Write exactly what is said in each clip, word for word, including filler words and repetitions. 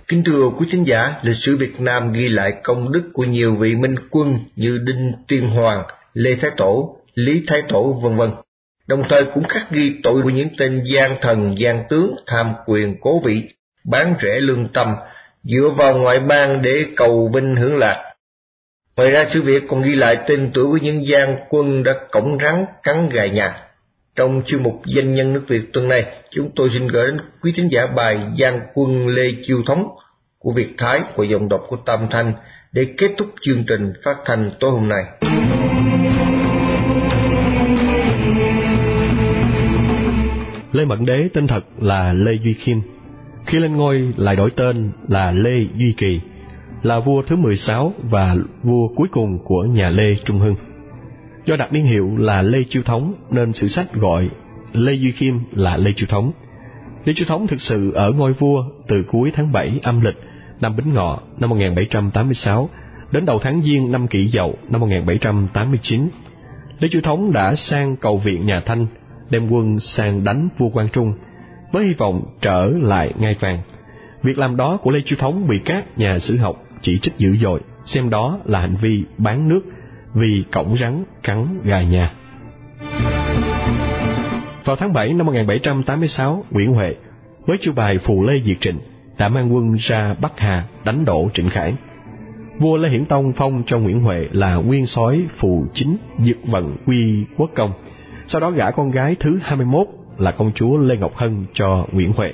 Kính thưa quý thính giả, lịch sử Việt Nam ghi lại công đức của nhiều vị minh quân như Đinh Tiên Hoàng, Lê Thái Tổ, Lý Thái Tổ vân vân. Đồng thời cũng khắc ghi tội của những tên gian thần, gian tướng, tham quyền cố vị, bán rẻ lương tâm, dựa vào ngoại bang để cầu vinh hưởng lạc. Ngoài ra, sử Việt còn ghi lại tên tuổi của những gian quân đã cõng rắn cắn gà nhà. Trong chuyên mục Danh nhân nước Việt tuần này, chúng tôi xin gửi đến quý thính giả bài Gian quân Lê Chiêu Thống của Việt Thái qua giọng đọc của Tam Thanh để kết thúc chương trình phát thanh tối hôm nay. Lê Mẫn Đế tên thật là Lê Duy Khiêm, khi lên ngôi lại đổi tên là Lê Duy Kỳ, là vua thứ mười sáu và vua cuối cùng của nhà Lê Trung Hưng. Do đặt niên hiệu là Lê Chiêu Thống nên sử sách gọi Lê Duy Khiêm là Lê Chiêu Thống. Lê Chiêu Thống thực sự ở ngôi vua từ cuối tháng bảy âm lịch năm Bính Ngọ năm một nghìn bảy trăm tám mươi sáu đến đầu tháng Giêng năm Kỷ Dậu năm một nghìn bảy trăm tám mươi chín. Lê Chiêu Thống đã sang cầu viện nhà Thanh, đem quân sang đánh vua Quang Trung với hy vọng trở lại ngai vàng. Việc làm đó của Lê Chiêu Thống bị các nhà sử học chỉ trích dữ dội, xem đó là hành vi bán nước vì cõng rắn cắn gà nhà. Vào tháng bảy năm một nghìn bảy trăm tám mươi sáu, Nguyễn Huệ với chiêu bài phù Lê diệt Trịnh đã mang quân ra Bắc Hà đánh đổ Trịnh Khải. Vua Lê Hiển Tông phong cho Nguyễn Huệ là nguyên soái phù chính dực vận quy quốc công, sau đó gả con gái thứ hai mươi mốt là công chúa Lê Ngọc Hân cho Nguyễn Huệ.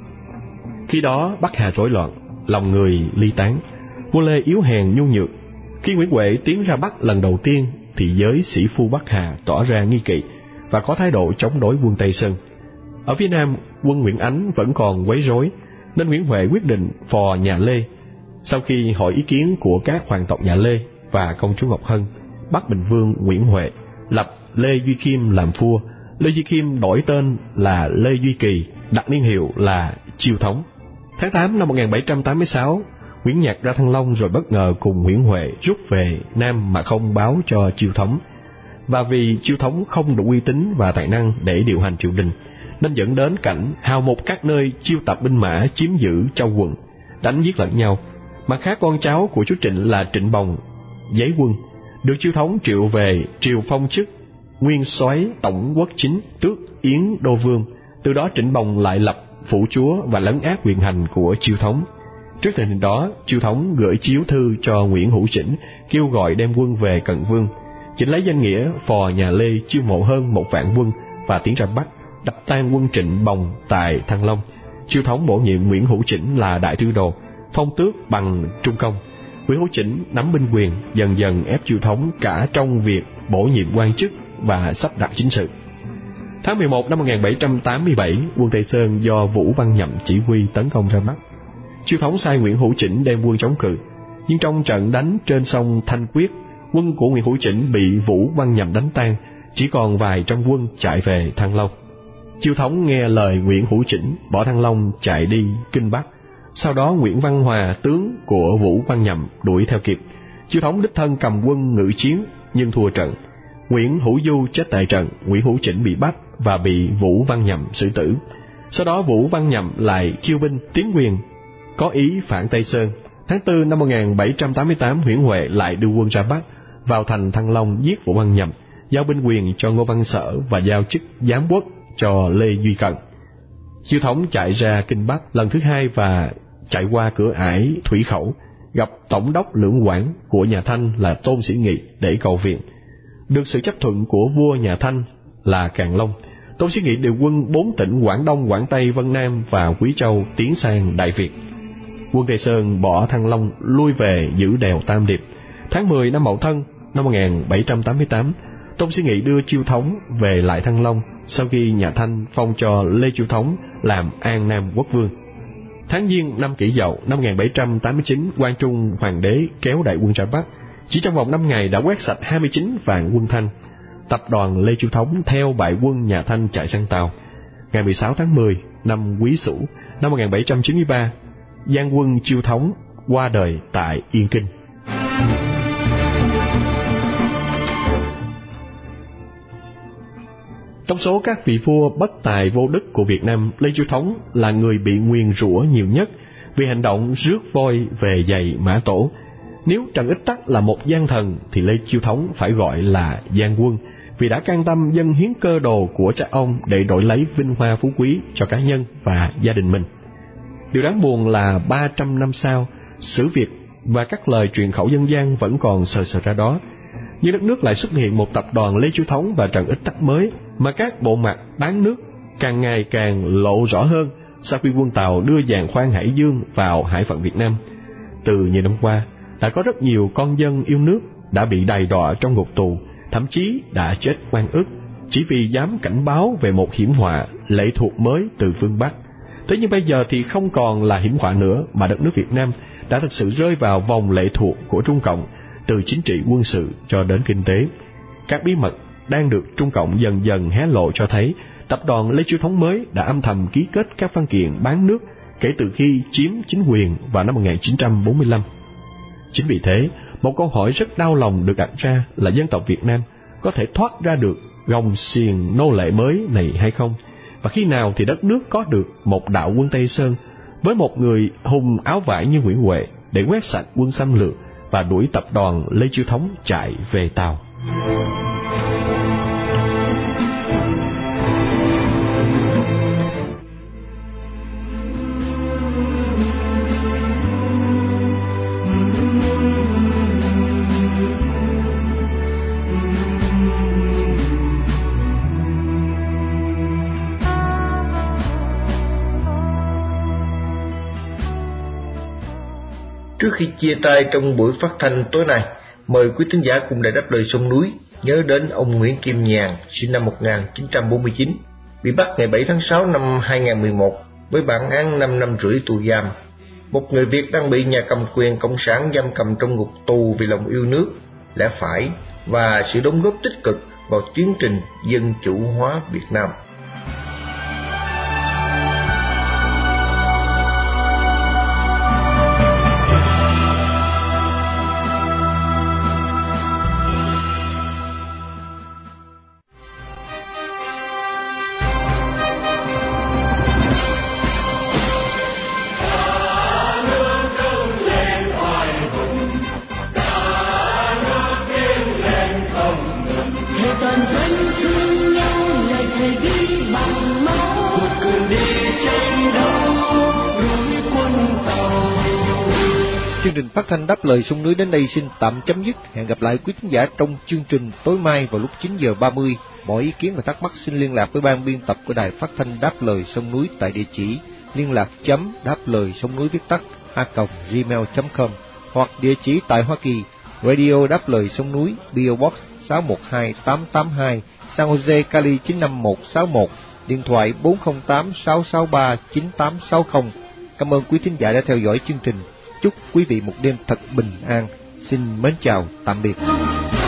Khi đó Bắc Hà rối loạn, lòng người ly tán, vua Lê yếu hèn nhu nhược. Khi Nguyễn Huệ tiến ra Bắc lần đầu tiên thì giới sĩ phu Bắc Hà tỏ ra nghi kỵ và có thái độ chống đối quân Tây Sơn. Ở phía Nam, quân Nguyễn Ánh vẫn còn quấy rối nên Nguyễn Huệ quyết định phò nhà Lê. Sau khi hỏi ý kiến của các hoàng tộc nhà Lê và công chúa Ngọc Hân, bắt Bình Vương Nguyễn Huệ lập Lê Duy Khiêm làm vua. Lê Duy Khiêm đổi tên là Lê Duy Kỳ, đặt niên hiệu là Chiêu Thống. Tháng tám năm một nghìn bảy trăm tám mươi sáu, Nguyễn Nhạc ra Thăng Long rồi bất ngờ cùng Nguyễn Huệ rút về Nam mà không báo cho Chiêu Thống. Và vì Chiêu Thống không đủ uy tín và tài năng để điều hành triều đình, nên dẫn đến cảnh hào mục các nơi chiêu tập binh mã chiếm giữ châu quận, đánh giết lẫn nhau. Mặt khác, con cháu của chúa Trịnh là Trịnh Bồng, giấy quân, được Chiêu Thống triệu về triều phong chức nguyên soái tổng quốc chính, tước Yến Đô Vương. Từ đó Trịnh Bồng lại lập phủ chúa và lấn át quyền hành của Chiêu Thống. Trước tình hình đó, Chiêu Thống gửi chiếu thư cho Nguyễn Hữu Chỉnh kêu gọi đem quân về Cận Vương. Chỉnh lấy danh nghĩa phò nhà Lê chiêu mộ hơn một vạn quân và tiến ra Bắc, đập tan quân Trịnh Bồng tại Thăng Long. Chiêu Thống bổ nhiệm Nguyễn Hữu Chỉnh là đại thư đồ, phong tước bằng trung công. Nguyễn Hữu Chỉnh nắm binh quyền, dần dần ép Chiêu Thống cả trong việc bổ nhiệm quan chức và sắp đặt chính sự. Tháng mười một năm một nghìn bảy trăm tám mươi bảy, quân Tây Sơn do Vũ Văn Nhậm chỉ huy tấn công ra Bắc. Chiêu Thống sai Nguyễn Hữu Chỉnh đem quân chống cự, nhưng trong trận đánh trên sông Thanh Quyết, quân của Nguyễn Hữu Chỉnh bị Vũ Văn Nhậm đánh tan, chỉ còn vài trăm quân chạy về Thăng Long. Chiêu Thống nghe lời Nguyễn Hữu Chỉnh bỏ Thăng Long chạy đi Kinh Bắc. Sau đó Nguyễn Văn Hòa, tướng của Vũ Văn Nhậm, đuổi theo kịp. Chiêu Thống đích thân cầm quân ngự chiến nhưng thua trận. Nguyễn Hữu Du chết tại trận, Nguyễn Hữu Chỉnh bị bắt và bị Vũ Văn Nhậm xử tử. Sau đó Vũ Văn Nhậm lại chiêu binh tiến quyền, có ý phản Tây Sơn. Tháng tư năm một nghìn bảy trăm tám mươi tám, Nguyễn Huệ lại đưa quân ra Bắc, vào thành Thăng Long giết Vũ Văn Nhậm, giao binh quyền cho Ngô Văn Sở và giao chức giám quốc cho Lê Duy Cận. Chiêu Thống chạy ra Kinh Bắc lần thứ hai và chạy qua cửa ải Thủy Khẩu, gặp tổng đốc lưỡng quản của nhà Thanh là Tôn Sĩ Nghị để cầu viện. Được sự chấp thuận của vua nhà Thanh là Càn Long, Tôn Sĩ Nghị điều quân bốn tỉnh Quảng Đông, Quảng Tây, Vân Nam và Quý Châu tiến sang Đại Việt. Quân Tây Sơn bỏ Thăng Long lui về giữ đèo Tam Điệp. Tháng mười năm Mậu Thân năm một nghìn bảy trăm tám mươi tám, Tôn Sĩ Nghị đưa Chiêu Thống về lại Thăng Long sau khi nhà Thanh phong cho Lê Chiêu Thống làm An Nam quốc vương. Tháng Giêng năm Kỷ Dậu năm một nghìn bảy trăm tám mươi chín, Quang Trung hoàng đế kéo đại quân ra Bắc. Chỉ trong vòng năm ngày đã quét sạch hai mươi chín vạn quân Thanh. Tập đoàn Lê Chiêu Thống theo bại quân nhà Thanh chạy sang Tàu. Ngày mười sáu tháng mười năm Quý Sửu năm một nghìn bảy trăm chín mươi ba, Giang quân Chiêu Thống qua đời tại Yên Kinh. Trong số các vị vua bất tài vô đức của Việt Nam, Lê Chiêu Thống là người bị nguyền rủa nhiều nhất vì hành động rước voi về giày Mã Tổ. Nếu Trần Ích Tắc là một gian thần thì Lê Chiêu Thống phải gọi là gian quân, vì đã can tâm dâng hiến cơ đồ của cha ông để đổi lấy vinh hoa phú quý cho cá nhân và gia đình mình. Điều đáng buồn là ba trăm năm sau, sử Việt và các lời truyền khẩu dân gian vẫn còn sờ sờ ra đó, nhưng đất nước lại xuất hiện một tập đoàn Lê Chiêu Thống và Trần Ích Tắc mới, mà các bộ mặt bán nước càng ngày càng lộ rõ hơn sau khi quân Tàu đưa giàn khoan Hải Dương vào hải phận Việt Nam. Từ nhiều năm qua, đã có rất nhiều con dân yêu nước đã bị đày đọa trong ngục tù, thậm chí đã chết oan ức chỉ vì dám cảnh báo về một hiểm họa lệ thuộc mới từ phương Bắc. Thế nhưng bây giờ thì không còn là hiểm họa nữa, mà đất nước Việt Nam đã thực sự rơi vào vòng lệ thuộc của Trung Cộng, từ chính trị quân sự cho đến kinh tế. Các bí mật đang được Trung Cộng dần dần hé lộ cho thấy tập đoàn Lê Chiêu Thống mới đã âm thầm ký kết các văn kiện bán nước kể từ khi chiếm chính quyền vào năm một nghìn chín trăm bốn mươi lăm. Chính vì thế, một câu hỏi rất đau lòng được đặt ra là dân tộc Việt Nam có thể thoát ra được gông xiềng nô lệ mới này hay không? Và khi nào thì đất nước có được một đạo quân Tây Sơn với một người hùng áo vải như Nguyễn Huệ để quét sạch quân xâm lược và đuổi tập đoàn Lê Chiêu Thống chạy về Tàu? Trước khi chia tay trong buổi phát thanh tối nay, mời quý thính giả cùng Đài Đáp Lời Sông Núi nhớ đến ông Nguyễn Kim Nhàn, sinh năm một nghìn chín trăm bốn mươi chín, bị bắt ngày bảy tháng sáu năm hai nghìn không trăm mười một với bản án năm năm rưỡi tù giam. Một người Việt đang bị nhà cầm quyền cộng sản giam cầm trong ngục tù vì lòng yêu nước, lẽ phải và sự đóng góp tích cực vào tiến trình dân chủ hóa Việt Nam. Chương trình phát thanh Đáp Lời Sông Núi đến đây xin tạm chấm dứt. Hẹn gặp lại quý khán giả trong chương trình tối mai vào lúc chín giờ ba mươi. Mọi ý kiến và thắc mắc xin liên lạc với ban biên tập của Đài Phát thanh Đáp Lời Sông Núi tại địa chỉ liên lạc chấm đáp lời sông núi viết tắt a còng gmail chấm com, hoặc địa chỉ tại Hoa Kỳ, Radio Đáp Lời Sông Núi, pê ô Box sáu một hai tám tám hai, San Jose, Cali chín năm một sáu một, điện thoại bốn không tám sáu sáu ba chín tám sáu không. Cảm ơn quý thính giả đã theo dõi chương trình. Chúc quý vị một đêm thật bình an. Xin mến chào, tạm biệt.